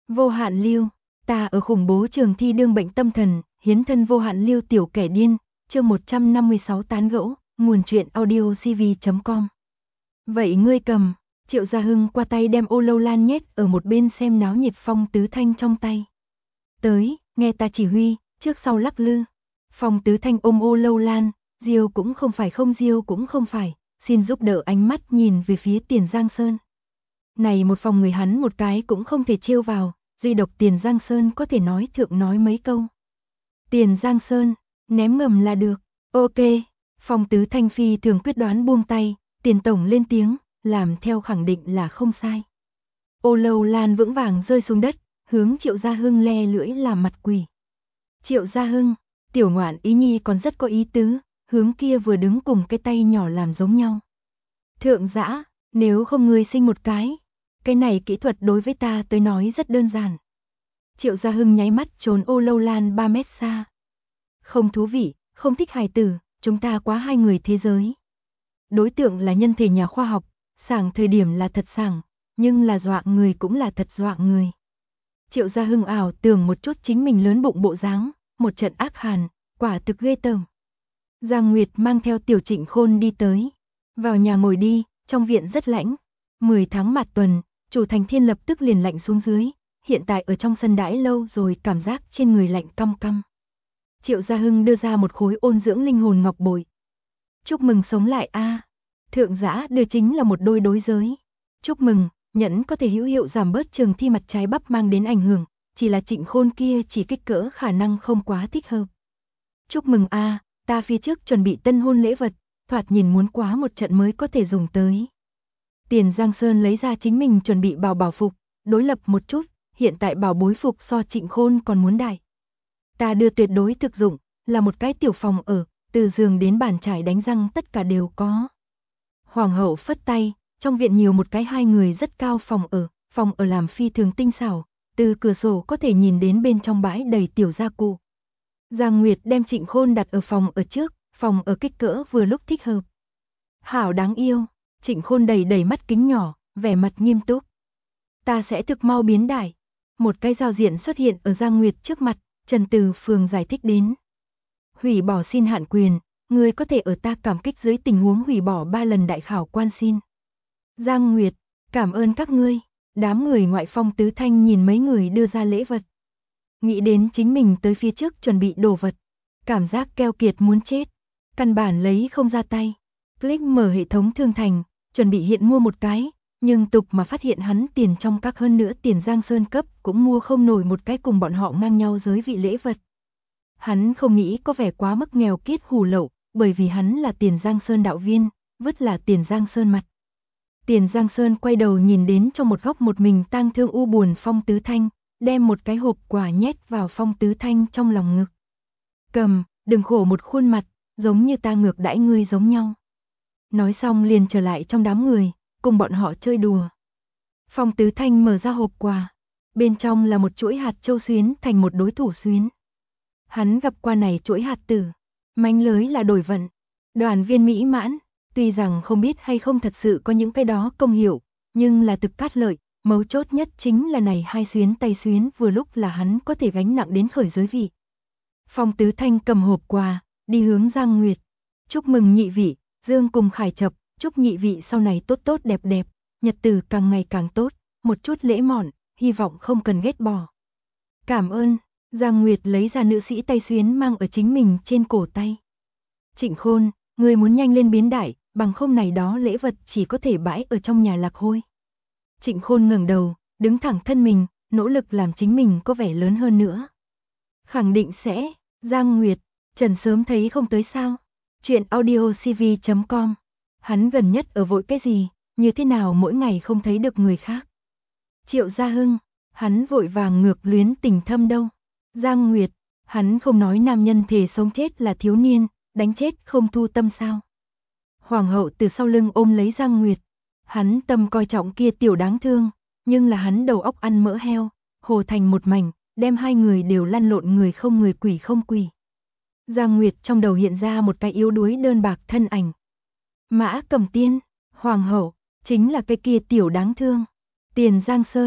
Vô hạn lưu, ta ở khủng bố trường thi đương bệnh tâm thần, hiến thân vô hạn lưu tiểu kẻ điên, chương 156 tán gẫu, nguồn truyện audiocv.com. Vậy ngươi cầm, Triệu Gia Hưng qua tay đem ô lâu lan nhét ở một bên xem náo nhiệt Phong Tứ Thanh trong tay. Tới, nghe ta chỉ huy, trước sau lắc lư. Phong Tứ Thanh ôm ô lâu lan, diêu cũng không phải không diêu cũng không phải, xin giúp đỡ ánh mắt nhìn về phía Tiền Giang Sơn. Này một phòng người hắn một cái cũng không thể trêu vào, duy độc Tiền Giang Sơn có thể nói thượng nói mấy câu. Tiền Giang Sơn, ném ngầm là được, ok. Phong Tứ Thanh phi thường quyết đoán buông tay, Tiền Tổng lên tiếng, làm theo khẳng định là không sai. Ô lâu lan vững vàng rơi xuống đất, hướng Triệu Gia Hưng le lưỡi làm mặt quỷ. Triệu Gia Hưng, tiểu ngoạn ý nhi còn rất có ý tứ, hướng kia vừa đứng cùng cái tay nhỏ làm giống nhau. Thượng dã, nếu không ngươi sinh một cái này kỹ thuật đối với ta tới nói rất đơn giản. Triệu Gia Hưng nháy mắt trốn ô lâu lan 3 mét xa. Không thú vị, không thích hài tử, chúng ta quá hai người thế giới. Đối tượng là nhân thể nhà khoa học, sảng thời điểm là thật sảng, nhưng là dọa người cũng là thật dọa người. Triệu Gia Hưng ảo tưởng một chút chính mình lớn bụng bộ dáng, một trận ác hàn, quả thực ghê tởm. Giang Nguyệt mang theo Tiểu Trịnh Khôn đi tới. Vào nhà ngồi đi, trong viện rất lạnh. 10 tháng mạt tuần, chủ thành thiên lập tức liền lạnh xuống dưới, hiện tại ở trong sân đãi lâu rồi cảm giác trên người lạnh căm căm. Triệu Gia Hưng đưa ra một khối ôn dưỡng linh hồn ngọc bội. Chúc mừng sống lại a. Thượng giã đưa chính là một đôi đối giới. Chúc mừng, nhẫn có thể hữu hiệu giảm bớt trường thi mặt trái bắp mang đến ảnh hưởng, chỉ là Trịnh Khôn kia chỉ kích cỡ khả năng không quá thích hợp. Chúc mừng a, ta phía trước chuẩn bị tân hôn lễ vật, thoạt nhìn muốn quá một trận mới có thể dùng tới. Tiền Giang Sơn lấy ra chính mình chuẩn bị bảo phục, đối lập một chút, hiện tại bảo bối phục so Trịnh Khôn còn muốn đại. Ta đưa tuyệt đối thực dụng, là một cái tiểu phòng ở, từ giường đến bàn chải đánh răng tất cả đều có. Hoàng hậu phất tay, trong viện nhiều một cái hai người rất cao phòng ở làm phi thường tinh xảo, từ cửa sổ có thể nhìn đến bên trong bãi đầy tiểu gia cụ. Giang Nguyệt đem Trịnh Khôn đặt ở phòng ở trước, phòng ở kích cỡ vừa lúc thích hợp. Hảo đáng yêu, Trịnh Khôn đầy mắt kính nhỏ, vẻ mặt nghiêm túc. Ta sẽ thực mau biến đại. Một cái giao diện xuất hiện ở Giang Nguyệt trước mặt, Trần Từ Phường giải thích đến. Hủy bỏ xin hạn quyền, ngươi có thể ở ta cảm kích dưới tình huống hủy bỏ 3 lần đại khảo quan xin. Giang Nguyệt, cảm ơn các ngươi. Đám người ngoại Phong Tứ Thanh nhìn mấy người đưa ra lễ vật. Nghĩ đến chính mình tới phía trước chuẩn bị đồ vật. Cảm giác keo kiệt muốn chết. Căn bản lấy không ra tay. Click mở hệ thống thương thành, chuẩn bị hiện mua một cái, nhưng tục mà phát hiện hắn tiền trong các hơn nữa Tiền Giang Sơn cấp cũng mua không nổi một cái cùng bọn họ ngang nhau giới vị lễ vật. Hắn không nghĩ có vẻ quá mức nghèo kiết hủ lậu, bởi vì hắn là Tiền Giang Sơn đạo viên, vứt là Tiền Giang Sơn mặt. Tiền Giang Sơn quay đầu nhìn đến trong một góc một mình tang thương u buồn Phong Tứ Thanh, đem một cái hộp quà nhét vào Phong Tứ Thanh trong lòng ngực. Cầm, đừng khổ một khuôn mặt, giống như ta ngược đãi ngươi giống nhau. Nói xong liền trở lại trong đám người, cùng bọn họ chơi đùa. Phong Tứ Thanh mở ra hộp quà, bên trong là một chuỗi hạt châu xuyến thành một đối thủ xuyến. Hắn gặp qua này chuỗi hạt tử, mánh lới là đổi vận, đoàn viên mỹ mãn, tuy rằng không biết hay không thật sự có những cái đó công hiệu, nhưng là thực cát lợi, mấu chốt nhất chính là này hai xuyến tay xuyến vừa lúc là hắn có thể gánh nặng đến khởi giới vị. Phong Tứ Thanh cầm hộp quà, đi hướng Giang Nguyệt. Chúc mừng nhị vị, Dương cùng Khải Chập, chúc nhị vị sau này tốt tốt đẹp đẹp, nhật tử càng ngày càng tốt, một chút lễ mọn, hy vọng không cần ghét bỏ. Cảm ơn, Giang Nguyệt lấy ra nữ sĩ tay xuyến mang ở chính mình trên cổ tay. Trịnh Khôn, người muốn nhanh lên biến đại, bằng không này đó lễ vật chỉ có thể bãi ở trong nhà lạc hôi. Trịnh Khôn ngẩng đầu, đứng thẳng thân mình, nỗ lực làm chính mình có vẻ lớn hơn nữa. Khẳng định sẽ, Giang Nguyệt, Trần sớm thấy không tới sao? Chuyện audiocv.com. Hắn gần nhất ở vội cái gì, như thế nào mỗi ngày không thấy được người khác. Triệu Gia Hưng, hắn vội vàng ngược luyến tình thâm đâu. Giang Nguyệt, hắn không nói nam nhân thề sống chết là thiếu niên, đánh chết không thu tâm sao. Hoàng hậu từ sau lưng ôm lấy Giang Nguyệt. Hắn tâm coi trọng kia tiểu đáng thương, nhưng là hắn đầu óc ăn mỡ heo, hồ thành một mảnh, đem hai người đều lăn lộn người không người quỷ không quỷ. Giang Nguyệt trong đầu hiện ra một cái yếu đuối đơn bạc thân ảnh. Mã Cẩm Tiên, Hoàng hậu, chính là cái kia tiểu đáng thương. Tiền Giang Sơn,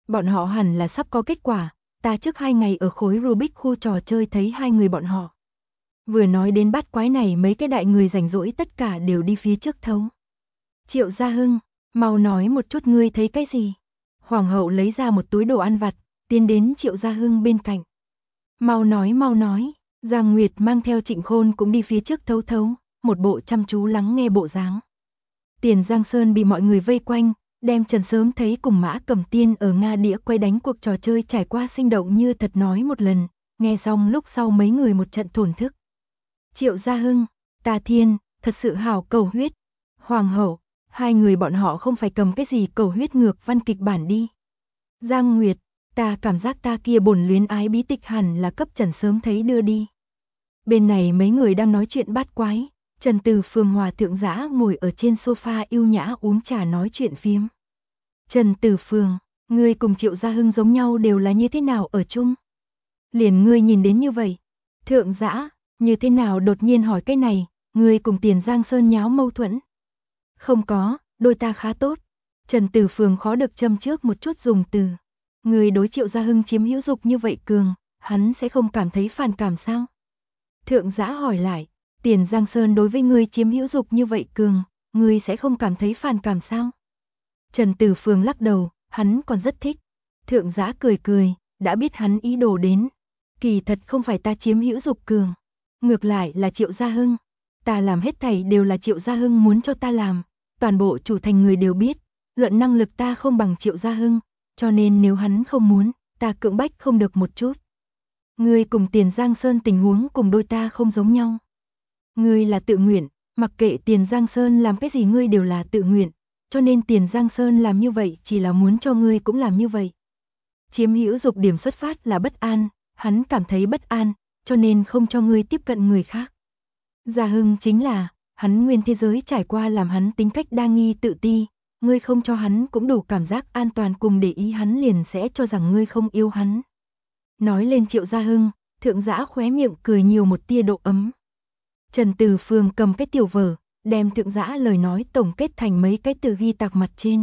Bọn họ hẳn là sắp có kết quả, ta trước 2 ngày ở khối Rubik khu trò chơi thấy 2 người bọn họ. Vừa nói đến bát quái này mấy cái đại người rảnh rỗi tất cả đều đi phía trước thấu. Triệu Gia Hưng, mau nói một chút ngươi thấy cái gì? Hoàng hậu lấy ra một túi đồ ăn vặt, tiến đến Triệu Gia Hưng bên cạnh. Mau nói, Giang Nguyệt mang theo Trịnh Khôn cũng đi phía trước thấu thấu, một bộ chăm chú lắng nghe bộ dáng. Tiền Giang Sơn bị mọi người vây quanh, đem Trần Sớm thấy cùng Mã Cẩm Tiên ở Nga Đĩa quay đánh cuộc trò chơi trải qua sinh động như thật nói một lần, nghe xong lúc sau mấy người một trận thổn thức. Triệu Gia Hưng, Tà Thiên, thật sự hảo cầu huyết. Hoàng hậu, 2 người bọn họ không phải cầm cái gì cầu huyết ngược văn kịch bản đi. Giang Nguyệt, ta cảm giác ta kia bổn luyến ái bí tịch hẳn là cấp Trần Sớm thấy đưa đi. Bên này mấy người đang nói chuyện bát quái, Trần Từ Phường hòa thượng dã ngồi ở trên sofa yêu nhã uống trà nói chuyện phiếm. Trần Từ Phường, ngươi cùng Triệu Gia Hưng giống nhau đều là như thế nào ở chung? Liền ngươi nhìn đến như vậy. Thượng dã, như thế nào đột nhiên hỏi cái này, ngươi cùng Tiền Giang Sơn nháo mâu thuẫn? Không có, đôi ta khá tốt. Trần Từ Phường khó được châm trước một chút dùng từ. Ngươi đối Triệu Gia Hưng chiếm hữu dục như vậy cường, hắn sẽ không cảm thấy phản cảm sao? Thượng dã hỏi lại, Tiền Giang Sơn đối với ngươi chiếm hữu dục như vậy cường, ngươi sẽ không cảm thấy phản cảm sao? Trần Từ Phường lắc đầu, hắn còn rất thích. Thượng dã cười cười, đã biết hắn ý đồ đến. Kỳ thật không phải ta chiếm hữu dục cường, ngược lại là Triệu Gia Hưng. Ta làm hết thảy đều là Triệu Gia Hưng muốn cho ta làm, toàn bộ chủ thành người đều biết, luận năng lực ta không bằng Triệu Gia Hưng, cho nên nếu hắn không muốn, ta cưỡng bách không được một chút. Ngươi cùng Tiền Giang Sơn tình huống cùng đôi ta không giống nhau. Ngươi là tự nguyện, mặc kệ Tiền Giang Sơn làm cái gì ngươi đều là tự nguyện, cho nên Tiền Giang Sơn làm như vậy chỉ là muốn cho ngươi cũng làm như vậy. Chiếm hữu dục điểm xuất phát là bất an, hắn cảm thấy bất an, cho nên không cho ngươi tiếp cận người khác. Gia Hưng chính là, hắn nguyên thế giới trải qua làm hắn tính cách đa nghi tự ti, ngươi không cho hắn cũng đủ cảm giác an toàn cùng để ý hắn liền sẽ cho rằng ngươi không yêu hắn. Nói lên Triệu Gia Hưng, thượng dã khóe miệng cười nhiều một tia độ ấm. Trần Từ Phường cầm cái tiểu vở, đem thượng dã lời nói tổng kết thành mấy cái từ ghi tạc mặt trên.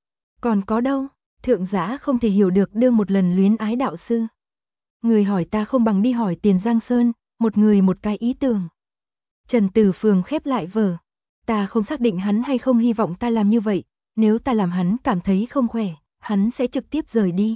Còn có đâu, thượng dã không thể hiểu được đưa một lần luyến ái đạo sư. Người hỏi ta không bằng đi hỏi Tiền Giang Sơn, một người một cái ý tưởng. Trần Từ Phường khép lại vở. Ta không xác định hắn hay không hy vọng ta làm như vậy, nếu ta làm hắn cảm thấy không khỏe, hắn sẽ trực tiếp rời đi.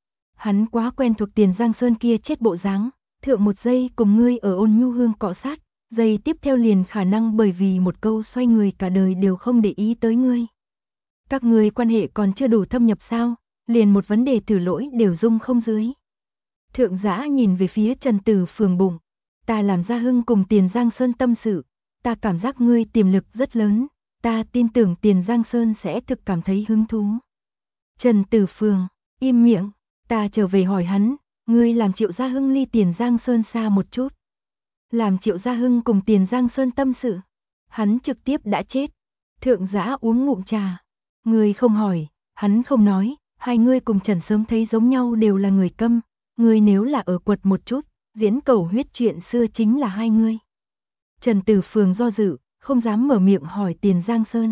Hắn quá quen thuộc Tiền Giang Sơn kia chết bộ dáng, thượng một giây cùng ngươi ở Ôn Nhu Hương cọ sát, giây tiếp theo liền khả năng bởi vì một câu xoay người cả đời đều không để ý tới ngươi. Các ngươi quan hệ còn chưa đủ thâm nhập sao, liền một vấn đề thử lỗi đều dung không dưới. Thượng dã nhìn về phía Trần Từ Phường bụng, ta làm Gia Hưng cùng Tiền Giang Sơn tâm sự, ta cảm giác ngươi tiềm lực rất lớn, ta tin tưởng Tiền Giang Sơn sẽ thực cảm thấy hứng thú. Trần Từ Phường, im miệng, ta trở về hỏi hắn, ngươi làm Triệu Gia Hưng ly Tiền Giang Sơn xa một chút. Làm Triệu Gia Hưng cùng Tiền Giang Sơn tâm sự, hắn trực tiếp đã chết. Thượng dã uống ngụm trà, ngươi không hỏi, hắn không nói, hai ngươi cùng Trần Sớm thấy giống nhau đều là người câm, ngươi nếu là ở quật một chút, diễn cầu huyết chuyện xưa chính là hai ngươi. Trần Từ Phường do dự, không dám mở miệng hỏi Tiền Giang Sơn.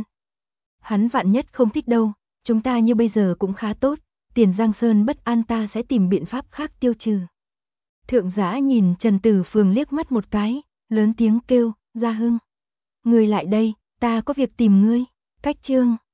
Hắn vạn nhất không thích đâu, chúng ta như bây giờ cũng khá tốt, Tiền Giang Sơn bất an ta sẽ tìm biện pháp khác tiêu trừ. Thượng dã nhìn Trần Từ Phường liếc mắt một cái, lớn tiếng kêu, Gia Hưng. Ngươi lại đây, ta có việc tìm ngươi. Cách chương